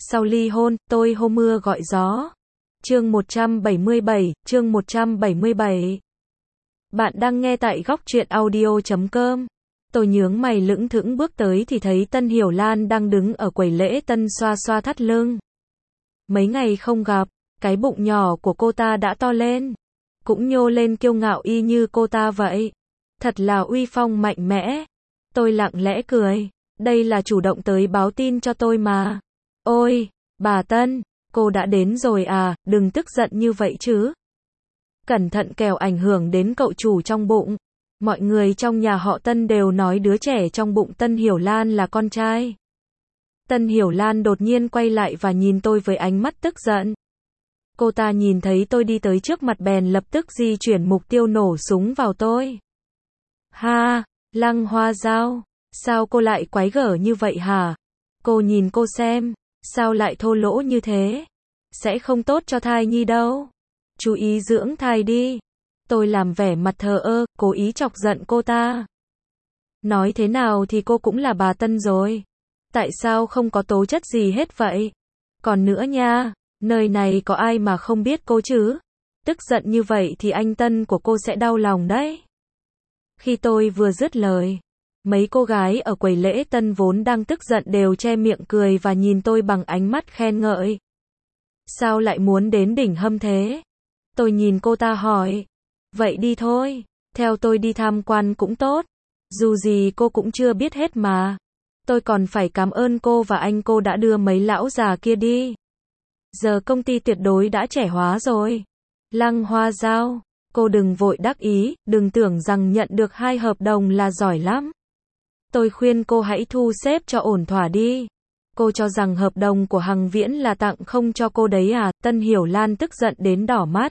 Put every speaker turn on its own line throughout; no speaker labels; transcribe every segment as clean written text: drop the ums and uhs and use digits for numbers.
Sau ly hôn, tôi hô mưa gọi gió. Chương 177. Bạn đang nghe tại góc truyện audio.com. Tôi nhướng mày lững thững bước tới thì thấy Tân Hiểu Lan đang đứng ở quầy lễ tân xoa xoa thắt lưng. Mấy ngày không gặp, cái bụng nhỏ của cô ta đã to lên, cũng nhô lên kiêu ngạo y như cô ta vậy. Thật là uy phong mạnh mẽ. Tôi lặng lẽ cười, đây là chủ động tới báo tin cho tôi mà. Ôi, bà Tân, cô đã đến rồi à, đừng tức giận như vậy chứ. Cẩn thận kẻo ảnh hưởng đến cậu chủ trong bụng. Mọi người trong nhà họ Tân đều nói đứa trẻ trong bụng Tân Hiểu Lan là con trai. Tân Hiểu Lan đột nhiên quay lại và nhìn tôi với ánh mắt tức giận. Cô ta nhìn thấy tôi đi tới trước mặt bèn lập tức di chuyển mục tiêu nổ súng vào tôi. Ha, Lăng Hoa Giao, sao cô lại quái gở như vậy hả? Cô nhìn cô xem, sao lại thô lỗ như thế? Sẽ không tốt cho thai nhi đâu. Chú ý dưỡng thai đi. Tôi làm vẻ mặt thờ ơ, cố ý chọc giận cô ta. Nói thế nào thì cô cũng là bà Tân rồi. Tại sao không có tố chất gì hết vậy? Còn nữa nha, nơi này có ai mà không biết cô chứ? Tức giận như vậy thì anh Tân của cô sẽ đau lòng đấy. Khi tôi vừa dứt lời, mấy cô gái ở quầy lễ tân vốn đang tức giận đều che miệng cười và nhìn tôi bằng ánh mắt khen ngợi. Sao lại muốn đến đỉnh hâm thế? Tôi nhìn cô ta hỏi. Vậy đi thôi, theo tôi đi tham quan cũng tốt. Dù gì cô cũng chưa biết hết mà. Tôi còn phải cảm ơn cô và anh cô đã đưa mấy lão già kia đi. Giờ công ty tuyệt đối đã trẻ hóa rồi. Lăng Hoa Giao, cô đừng vội đắc ý, đừng tưởng rằng nhận được 2 hợp đồng là giỏi lắm. Tôi khuyên cô hãy thu xếp cho ổn thỏa đi. Cô cho rằng hợp đồng của Hằng Viễn là tặng không cho cô đấy à? Tân Hiểu Lan tức giận đến đỏ mắt.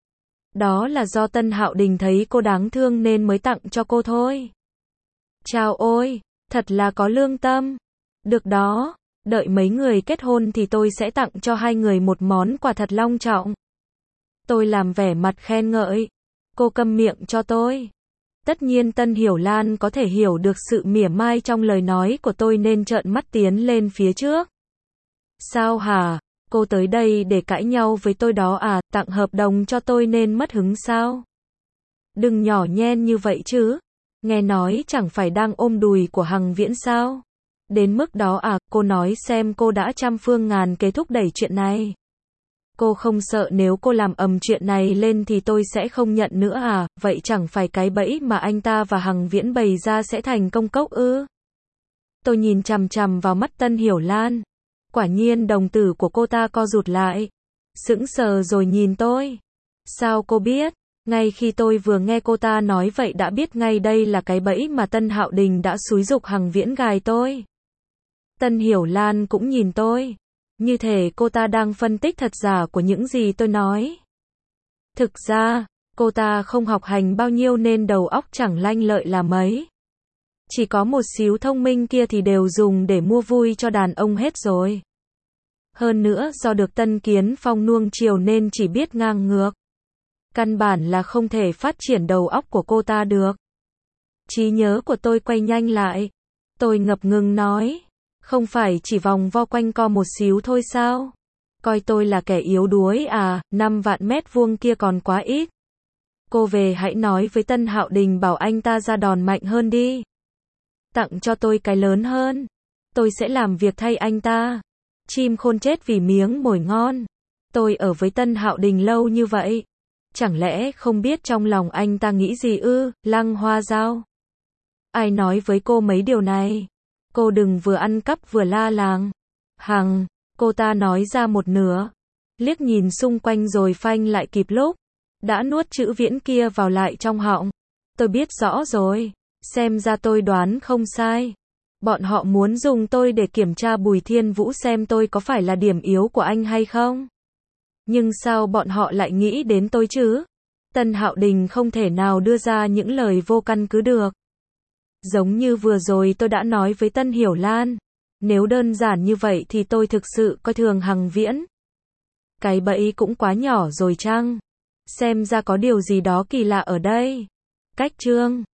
Đó là do Tân Hạo Đình thấy cô đáng thương nên mới tặng cho cô thôi. Chao ôi, thật là có lương tâm. Được đó, đợi mấy người kết hôn thì tôi sẽ tặng cho 2 người một món quà thật long trọng. Tôi làm vẻ mặt khen ngợi. Cô câm miệng cho tôi. Tất nhiên Tân Hiểu Lan có thể hiểu được sự mỉa mai trong lời nói của tôi nên trợn mắt tiến lên phía trước. Sao hả? Cô tới đây để cãi nhau với tôi đó à? Tặng hợp đồng cho tôi nên mất hứng sao? Đừng nhỏ nhen như vậy chứ. Nghe nói chẳng phải đang ôm đùi của Hằng Viễn sao? Đến mức đó à? Cô nói xem cô đã trăm phương ngàn kế thúc đẩy chuyện này. Cô không sợ nếu cô làm ầm chuyện này lên thì tôi sẽ không nhận nữa à? Vậy chẳng phải cái bẫy mà anh ta và Hằng Viễn bày ra sẽ thành công cốc ư? Tôi nhìn chằm chằm vào mắt Tân Hiểu Lan. Quả nhiên đồng tử của cô ta co rụt lại. Sững sờ rồi nhìn tôi. Sao cô biết? Ngay khi tôi vừa nghe cô ta nói vậy đã biết ngay đây là cái bẫy mà Tân Hạo Đình đã xúi giục Hằng Viễn gài tôi. Tân Hiểu Lan cũng nhìn tôi. Như thể cô ta đang phân tích thật giả của những gì tôi nói. Thực ra, cô ta không học hành bao nhiêu nên đầu óc chẳng lanh lợi là mấy. Chỉ có một xíu thông minh kia thì đều dùng để mua vui cho đàn ông hết rồi. Hơn nữa do được Tân Kiến Phong nuông chiều nên chỉ biết ngang ngược. Căn bản là không thể phát triển đầu óc của cô ta được. Trí nhớ của tôi quay nhanh lại. Tôi ngập ngừng nói. Không phải chỉ vòng vo quanh co một xíu thôi sao? Coi tôi là kẻ yếu đuối à? 5 vạn mét vuông kia còn quá ít. Cô về hãy nói với Tân Hạo Đình bảo anh ta ra đòn mạnh hơn đi. Tặng cho tôi cái lớn hơn. Tôi sẽ làm việc thay anh ta. Chim khôn chết vì miếng mồi ngon. Tôi ở với Tân Hạo Đình lâu như vậy. Chẳng lẽ không biết trong lòng anh ta nghĩ gì ư? Lăng Hoa Giao. Ai nói với cô mấy điều này? Cô đừng vừa ăn cắp vừa la làng. Hằng, cô ta nói ra một nửa. Liếc nhìn xung quanh rồi phanh lại kịp lúc. Đã nuốt chữ Viễn kia vào lại trong họng. Tôi biết rõ rồi. Xem ra tôi đoán không sai. Bọn họ muốn dùng tôi để kiểm tra Bùi Thiên Vũ xem tôi có phải là điểm yếu của anh hay không. Nhưng sao bọn họ lại nghĩ đến tôi chứ? Tân Hạo Đình không thể nào đưa ra những lời vô căn cứ được. Giống như vừa rồi tôi đã nói với Tân Hiểu Lan. Nếu đơn giản như vậy thì tôi thực sự coi thường Hằng Viễn. Cái bẫy cũng quá nhỏ rồi chăng? Xem ra có điều gì đó kỳ lạ ở đây. Cách chương